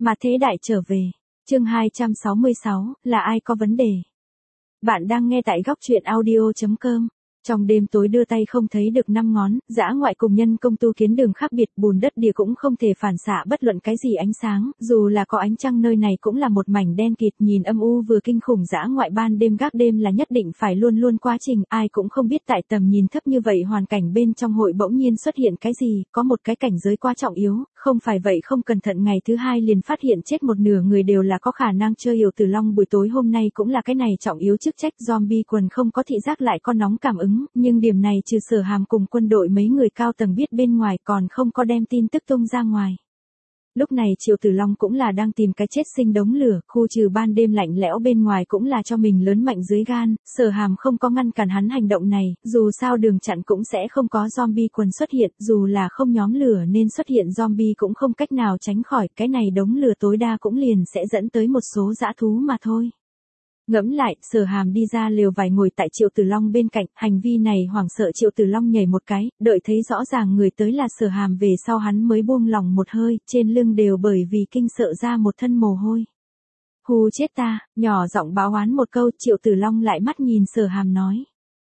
Mà thế đại trở về. Chương 266, là ai có vấn đề? Bạn đang nghe tại góc truyện audio.com. Trong đêm tối đưa tay không thấy được năm ngón, dã ngoại cùng nhân công tu kiến đường khác biệt, bùn đất địa cũng không thể phản xạ bất luận cái gì ánh sáng, dù là có ánh trăng nơi này cũng là một mảnh đen kịt, nhìn âm u vừa kinh khủng. Dã ngoại ban đêm gác đêm là nhất định phải luôn luôn quá trình, ai cũng không biết tại tầm nhìn thấp như vậy hoàn cảnh bên trong hội bỗng nhiên xuất hiện cái gì, có một cái cảnh giới quá trọng yếu, không phải vậy không cẩn thận ngày thứ hai liền phát hiện chết một nửa người đều là có khả năng. Chơi Yểu Tử Long buổi tối hôm nay cũng là cái này trọng yếu chức trách. Zombie quần không có thị giác lại có nóng cảm ứng, nhưng điểm này trừ Sở Hàm cùng quân đội mấy người cao tầng biết bên ngoài còn không có đem tin tức tung ra ngoài. Lúc này Triệu Tử Long cũng là đang tìm cái chết sinh đống lửa, khu trừ ban đêm lạnh lẽo bên ngoài cũng là cho mình lớn mạnh dưới gan. Sở Hàm không có ngăn cản hắn hành động này, dù sao đường chặn cũng sẽ không có zombie quần xuất hiện, dù là không nhóm lửa nên xuất hiện zombie cũng không cách nào tránh khỏi, cái này đống lửa tối đa cũng liền sẽ dẫn tới một số dã thú mà thôi. Ngẫm lại, Sở Hàm đi ra lều vải ngồi tại Triệu Tử Long bên cạnh, hành vi này hoảng sợ Triệu Tử Long nhảy một cái, đợi thấy rõ ràng người tới là Sở Hàm về sau hắn mới buông lòng một hơi, trên lưng đều bởi vì kinh sợ ra một thân mồ hôi. Hù chết ta, nhỏ giọng báo oán một câu, Triệu Tử Long lại mắt nhìn Sở Hàm nói.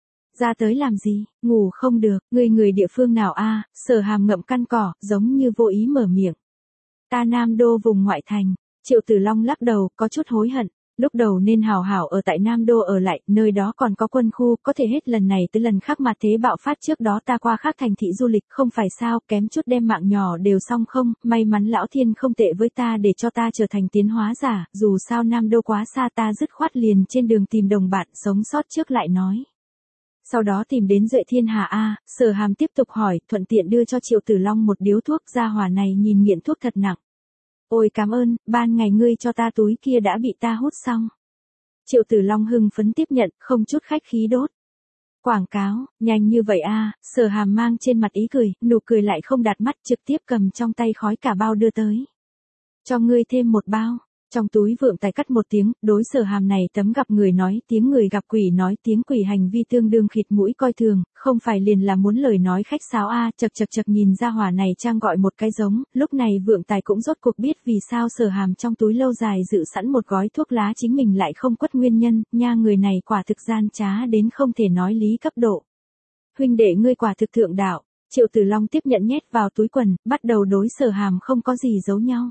Ra tới làm gì, ngủ không được, người địa phương nào a? Sở Hàm ngậm căn cỏ, giống như vô ý mở miệng. Ta Nam Đô vùng ngoại thành. Triệu Tử Long lắc đầu, có chút hối hận. Lúc đầu nên hào hảo ở tại Nam Đô ở lại, nơi đó còn có quân khu, có thể hết lần này tới lần khác mà thế bạo phát trước đó ta qua khác thành thị du lịch, không phải sao, kém chút đem mạng nhỏ đều xong không, may mắn lão thiên không tệ với ta để cho ta trở thành tiến hóa giả, dù sao Nam Đô quá xa ta dứt khoát liền trên đường tìm đồng bạn sống sót trước lại nói. Sau đó tìm đến Duệ Thiên Hà a. Sở Hàm tiếp tục hỏi, thuận tiện đưa cho Triệu Tử Long một điếu thuốc. Gia hỏa này nhìn nghiện thuốc thật nặng. Ôi cảm ơn, ban ngày ngươi cho ta túi kia đã bị ta hút xong. Triệu Tử Long hưng phấn tiếp nhận, không chút khách khí đốt. Quảng cáo, nhanh như vậy a? Sở Hàm mang trên mặt ý cười, nụ cười lại không đạt mắt, trực tiếp cầm trong tay khói cả bao đưa tới. Cho ngươi thêm một bao. Trong túi Vượng Tài cắt một tiếng, đối Sở Hàm này tấm gặp người nói tiếng người gặp quỷ nói tiếng quỷ hành vi tương đương khịt mũi coi thường, không phải liền là muốn lời nói khách sáo a. Chật nhìn ra hỏa này trang gọi một cái giống, lúc này Vượng Tài cũng rốt cuộc biết vì sao Sở Hàm trong túi lâu dài dự sẵn một gói thuốc lá chính mình lại không quất nguyên nhân, nha người này quả thực gian trá đến không thể nói lý cấp độ. Huynh đệ ngươi quả thực thượng đạo. Triệu Tử Long tiếp nhận nhét vào túi quần, bắt đầu đối Sở Hàm không có gì giấu nhau.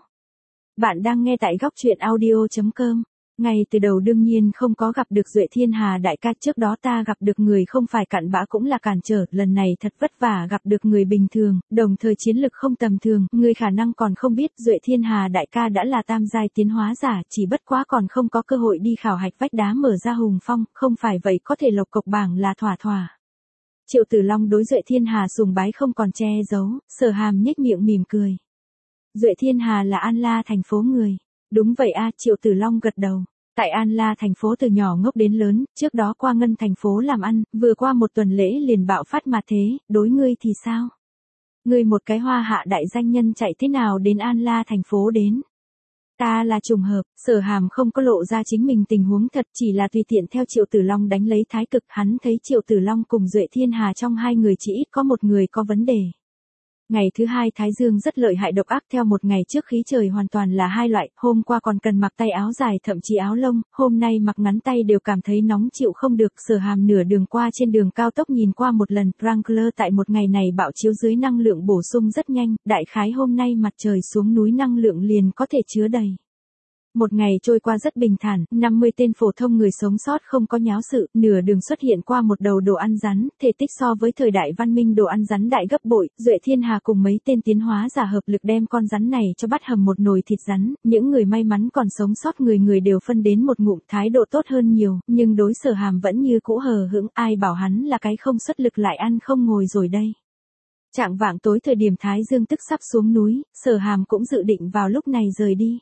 Bạn đang nghe tại góc truyện audio.com. Ngay từ đầu đương nhiên không có gặp được Duệ Thiên Hà đại ca, trước đó ta gặp được người không phải cặn bã cũng là cản trở, lần này thật vất vả gặp được người bình thường, đồng thời chiến lực không tầm thường, người khả năng còn không biết Duệ Thiên Hà đại ca đã là tam giai tiến hóa giả, chỉ bất quá còn không có cơ hội đi khảo hạch vách đá mở ra hùng phong, không phải vậy có thể lộc cộc bảng là thỏa thỏa. Triệu Tử Long đối Duệ Thiên Hà sùng bái không còn che giấu, Sở Hàm nhếch miệng mỉm cười. Duệ Thiên Hà là An La thành phố người. Đúng vậy a. Triệu Tử Long gật đầu. Tại An La thành phố từ nhỏ ngốc đến lớn, trước đó qua Ngân thành phố làm ăn, vừa qua một tuần lễ liền bạo phát mà thế, đối ngươi thì sao? Ngươi một cái hoa hạ đại danh nhân chạy thế nào đến An La thành phố đến? Ta là trùng hợp. Sở Hàm không có lộ ra chính mình tình huống thật, chỉ là tùy tiện theo Triệu Tử Long đánh lấy thái cực, hắn thấy Triệu Tử Long cùng Duệ Thiên Hà trong hai người chỉ ít có một người có vấn đề. Ngày thứ hai Thái Dương rất lợi hại độc ác, theo một ngày trước khí trời hoàn toàn là hai loại, hôm qua còn cần mặc tay áo dài thậm chí áo lông, hôm nay mặc ngắn tay đều cảm thấy nóng chịu không được. Sở Hàm nửa đường qua trên đường cao tốc nhìn qua một lần, Wrangler tại một ngày này bạo chiếu dưới năng lượng bổ sung rất nhanh, đại khái hôm nay mặt trời xuống núi năng lượng liền có thể chứa đầy. Một ngày trôi qua rất bình thản, 50 tên phổ thông người sống sót không có nháo sự, nửa đường xuất hiện qua một đầu đồ ăn rắn, thể tích so với thời đại văn minh đồ ăn rắn đại gấp bội, Duệ Thiên Hà cùng mấy tên tiến hóa giả hợp lực đem con rắn này cho bắt hầm một nồi thịt rắn, những người may mắn còn sống sót người đều phân đến một ngụm, thái độ tốt hơn nhiều, nhưng đối Sở Hàm vẫn như cũ hờ hững, ai bảo hắn là cái không xuất lực lại ăn không ngồi rồi đây. Chạng vạng tối thời điểm Thái Dương tức sắp xuống núi, Sở Hàm cũng dự định vào lúc này rời đi.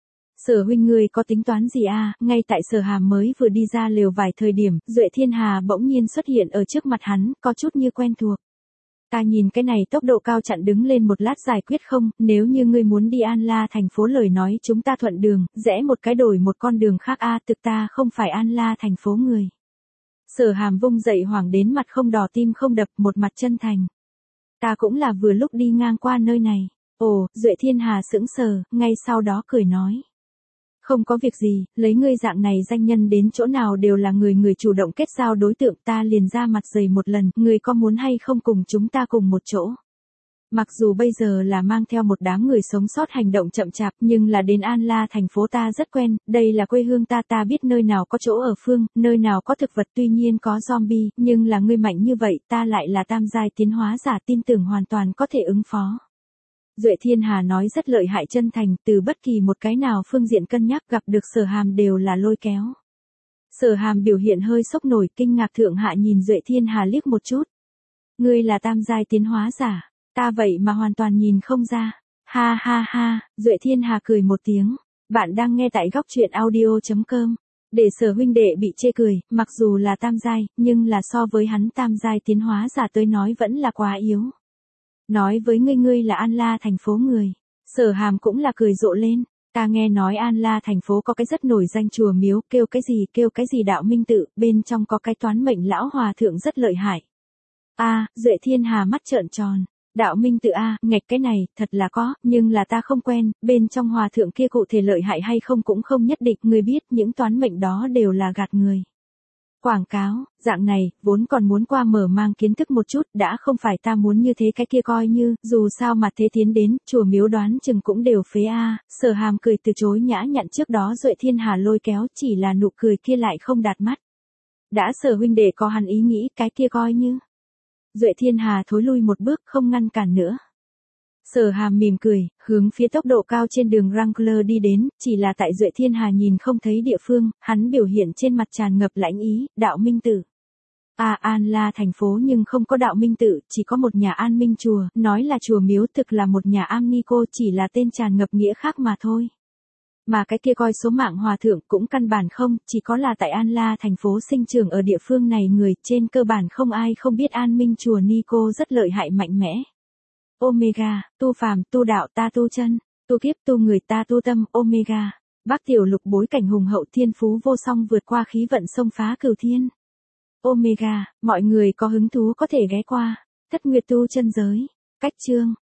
Sở huynh ngươi có tính toán gì a? Ngay tại Sở Hàm mới vừa đi ra lều vài thời điểm, Duệ Thiên Hà bỗng nhiên xuất hiện ở trước mặt hắn, có chút như quen thuộc. Ta nhìn cái này tốc độ cao chặn đứng lên một lát giải quyết không, nếu như ngươi muốn đi An La thành phố lời nói chúng ta thuận đường, rẽ một cái đổi một con đường khác a, thực ta không phải An La thành phố người. Sở Hàm vung dậy hoảng đến mặt không đỏ tim không đập, một mặt chân thành. Ta cũng là vừa lúc đi ngang qua nơi này. Ồ, Duệ Thiên Hà sững sờ, ngay sau đó cười nói. Không có việc gì, lấy ngươi dạng này danh nhân đến chỗ nào đều là người chủ động kết giao đối tượng, ta liền ra mặt dày một lần, ngươi có muốn hay không cùng chúng ta cùng một chỗ. Mặc dù bây giờ là mang theo một đám người sống sót hành động chậm chạp, nhưng là đến An La thành phố ta rất quen, đây là quê hương ta biết nơi nào có chỗ ở phương, nơi nào có thực vật, tuy nhiên có zombie, nhưng là ngươi mạnh như vậy, ta lại là tam giai tiến hóa giả, tin tưởng hoàn toàn có thể ứng phó. Duệ Thiên Hà nói rất lợi hại, chân thành, từ bất kỳ một cái nào phương diện cân nhắc, gặp được Sở Hàm đều là lôi kéo. Sở Hàm biểu hiện hơi sốc nổi, kinh ngạc thượng hạ nhìn Duệ Thiên Hà liếc một chút. Ngươi là tam giai tiến hóa giả, ta vậy mà hoàn toàn nhìn không ra. Ha ha ha, Duệ Thiên Hà cười một tiếng. Bạn đang nghe tại góc truyện audio.com. Để Sở huynh đệ bị chê cười, mặc dù là tam giai, nhưng là so với hắn tam giai tiến hóa giả tới nói vẫn là quá yếu. Nói với ngươi là An La thành phố người. Sở Hàm cũng là cười rộ lên. Ta nghe nói An La thành phố có cái rất nổi danh chùa miếu, kêu cái gì đạo minh tự, bên trong có cái toán mệnh lão hòa thượng rất lợi hại. Duệ Thiên Hà mắt trợn tròn. Đạo minh tự ngạch cái này, thật là có, nhưng là ta không quen, bên trong hòa thượng kia cụ thể lợi hại hay không cũng không nhất định, người biết những toán mệnh đó đều là gạt người. Quảng cáo, dạng này, vốn còn muốn qua mở mang kiến thức một chút, đã không phải ta muốn như thế cái kia coi như, dù sao mà thế tiến đến, chùa miếu đoán chừng cũng đều phế Sở Hàm cười từ chối nhã nhặn, trước đó Duệ Thiên Hà lôi kéo, chỉ là nụ cười kia lại không đạt mắt. Đã Sở huynh đệ có hắn ý nghĩ, cái kia coi như. Duệ Thiên Hà thối lui một bước, không ngăn cản nữa. Sở Hàm mỉm cười, hướng phía tốc độ cao trên đường Wrangler đi đến, chỉ là tại Duệ Thiên Hà nhìn không thấy địa phương, hắn biểu hiện trên mặt tràn ngập lãnh ý, đạo minh tử. An La thành phố nhưng không có đạo minh tự, chỉ có một nhà an minh chùa, nói là chùa miếu thực là một nhà am ni cô, chỉ là tên tràn ngập nghĩa khác mà thôi. Mà cái kia coi số mạng hòa thượng cũng căn bản không, chỉ có là tại An La thành phố sinh trưởng ở địa phương này người, trên cơ bản không ai không biết an minh chùa ni cô rất lợi hại mạnh mẽ. Omega, tu phàm, tu đạo, ta tu chân, tu kiếp, tu người, ta tu tâm, Omega. Bắc Tiểu Lục bối cảnh hùng hậu, thiên phú vô song, vượt qua khí vận xông phá cửu thiên. Omega, mọi người có hứng thú có thể ghé qua. Thất Nguyệt tu chân giới. Cách chương.